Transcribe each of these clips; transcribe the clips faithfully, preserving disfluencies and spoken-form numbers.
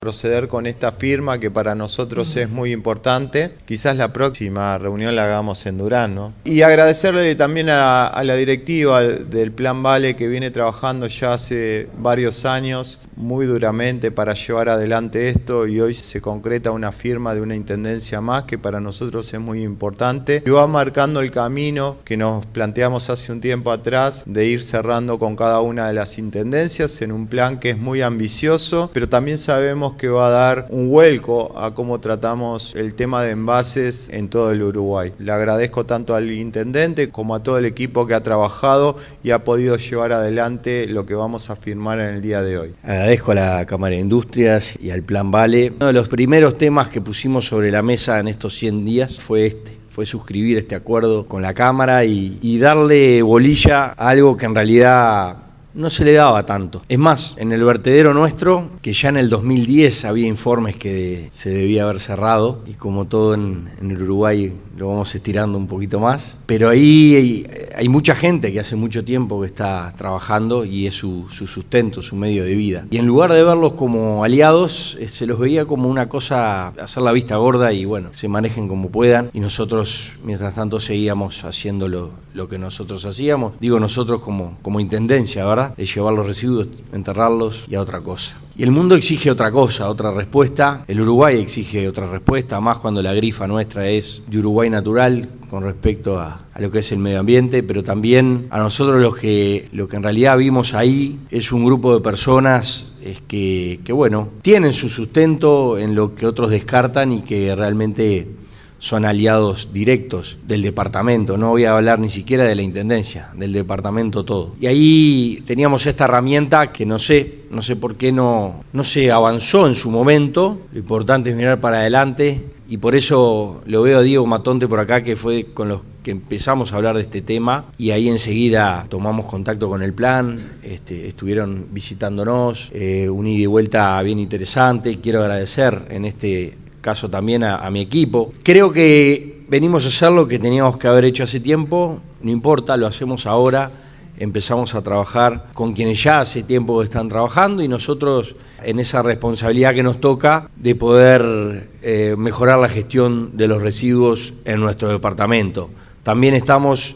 proceder con esta firma que para nosotros es muy importante. Quizás la próxima reunión la hagamos en Durazno. Y agradecerle también a, a la directiva del Plan Vale, que viene trabajando ya hace varios años muy duramente para llevar adelante esto, y hoy se concreta una firma de una intendencia más que para nosotros es muy importante y va marcando el camino que nos planteamos hace un tiempo atrás de ir cerrando con cada una de las intendencias en un plan que es muy ambicioso, pero también sabemos que va a dar un vuelco a cómo tratamos el tema de envases en todo el Uruguay. Le agradezco tanto al intendente como a todo el equipo que ha trabajado y ha podido llevar adelante lo que vamos a firmar en el día de hoy. Agradezco a la Cámara de Industrias y al Plan Vale. Uno de los primeros temas que pusimos sobre la mesa en estos cien días fue este. fue suscribir este acuerdo con la Cámara y, y darle bolilla a algo que en realidad no se le daba tanto. Es más, en el vertedero nuestro, que ya en el dos mil diez había informes que se debía haber cerrado, y como todo en, en el Uruguay lo vamos estirando un poquito más, pero ahí hay, hay mucha gente que hace mucho tiempo que está trabajando y es su, su sustento, su medio de vida. Y en lugar de verlos como aliados, eh, se los veía como una cosa, hacer la vista gorda y bueno, se manejen como puedan, y nosotros mientras tanto seguíamos haciendo lo, lo que nosotros hacíamos, digo nosotros como, como intendencia, ¿verdad? De llevar los residuos, enterrarlos y a otra cosa. Y el mundo exige otra cosa, otra respuesta. El Uruguay exige otra respuesta, más cuando la grifa nuestra es de Uruguay natural con respecto a, a lo que es el medio ambiente, pero también a nosotros los que, lo que en realidad vimos ahí es un grupo de personas es que, que, bueno, tienen su sustento en lo que otros descartan y que realmente son aliados directos del departamento, no voy a hablar ni siquiera de la intendencia, del departamento todo. Y ahí teníamos esta herramienta que no sé, no sé por qué no, no se avanzó en su momento, lo importante es mirar para adelante, y por eso lo veo a Diego Matonte por acá, que fue con los que empezamos a hablar de este tema, y ahí enseguida tomamos contacto con el plan, este, estuvieron visitándonos, eh, un ida y vuelta bien interesante. Quiero agradecer en este caso también a, a mi equipo. Creo que venimos a hacer lo que teníamos que haber hecho hace tiempo, no importa, lo hacemos ahora, empezamos a trabajar con quienes ya hace tiempo están trabajando y nosotros en esa responsabilidad que nos toca de poder eh, mejorar la gestión de los residuos en nuestro departamento. También estamos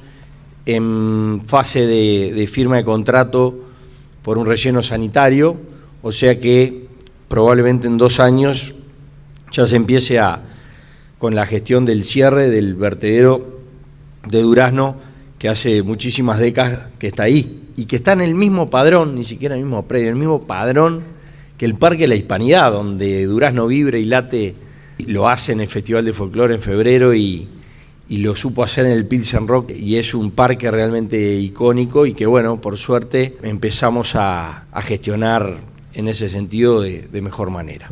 en fase de, de firma de contrato por un relleno sanitario, o sea que probablemente en dos años ya se empiece a, con la gestión del cierre del vertedero de Durazno, que hace muchísimas décadas que está ahí, y que está en el mismo padrón, ni siquiera en el mismo predio, en el mismo padrón que el Parque de la Hispanidad, donde Durazno vibra y late, lo hace en el Festival de Folclore en febrero y, y lo supo hacer en el Pilsen Rock, y es un parque realmente icónico y que bueno, por suerte empezamos a, a gestionar en ese sentido de, de mejor manera.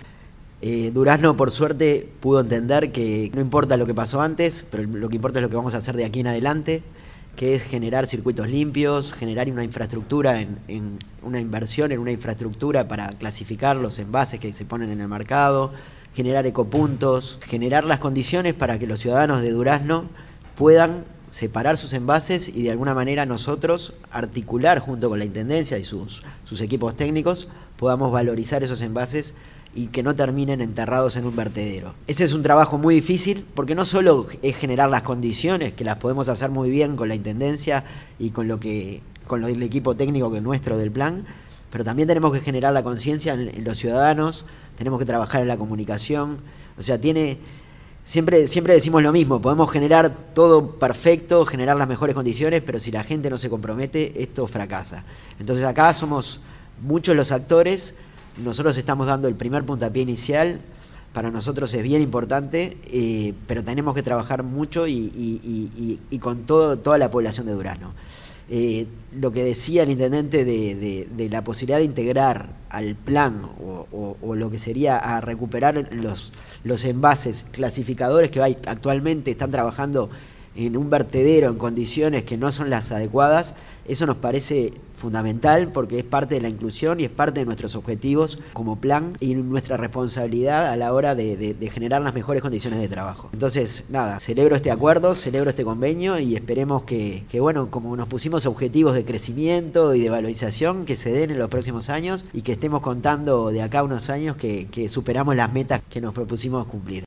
Eh, Durazno, por suerte, pudo entender que no importa lo que pasó antes, pero lo que importa es lo que vamos a hacer de aquí en adelante, que es generar circuitos limpios, generar una infraestructura, en, en una inversión en una infraestructura para clasificar los envases que se ponen en el mercado, generar ecopuntos, generar las condiciones para que los ciudadanos de Durazno puedan separar sus envases y de alguna manera nosotros articular junto con la Intendencia y sus, sus equipos técnicos podamos valorizar esos envases y que no terminen enterrados en un vertedero. Ese es un trabajo muy difícil porque no solo es generar las condiciones, que las podemos hacer muy bien con la Intendencia y con lo que con lo, el equipo técnico que es nuestro del plan, pero también tenemos que generar la conciencia en, en los ciudadanos, tenemos que trabajar en la comunicación, o sea, tiene siempre siempre decimos lo mismo, podemos generar todo perfecto, generar las mejores condiciones, pero si la gente no se compromete, esto fracasa. Entonces acá somos muchos los actores. Nosotros estamos dando el primer puntapié inicial, para nosotros es bien importante, eh, pero tenemos que trabajar mucho y, y, y, y con todo, toda la población de Durazno. Eh, lo que decía el intendente de, de, de la posibilidad de integrar al plan o, o, o lo que sería a recuperar los, los envases clasificadores que hay, actualmente están trabajando en un vertedero en condiciones que no son las adecuadas, eso nos parece fundamental porque es parte de la inclusión y es parte de nuestros objetivos como plan y nuestra responsabilidad a la hora de, de, de generar las mejores condiciones de trabajo. Entonces, nada, celebro este acuerdo, celebro este convenio y esperemos que, que bueno, como nos pusimos objetivos de crecimiento y de valorización, que se den en los próximos años y que estemos contando de acá a unos años que, que superamos las metas que nos propusimos cumplir.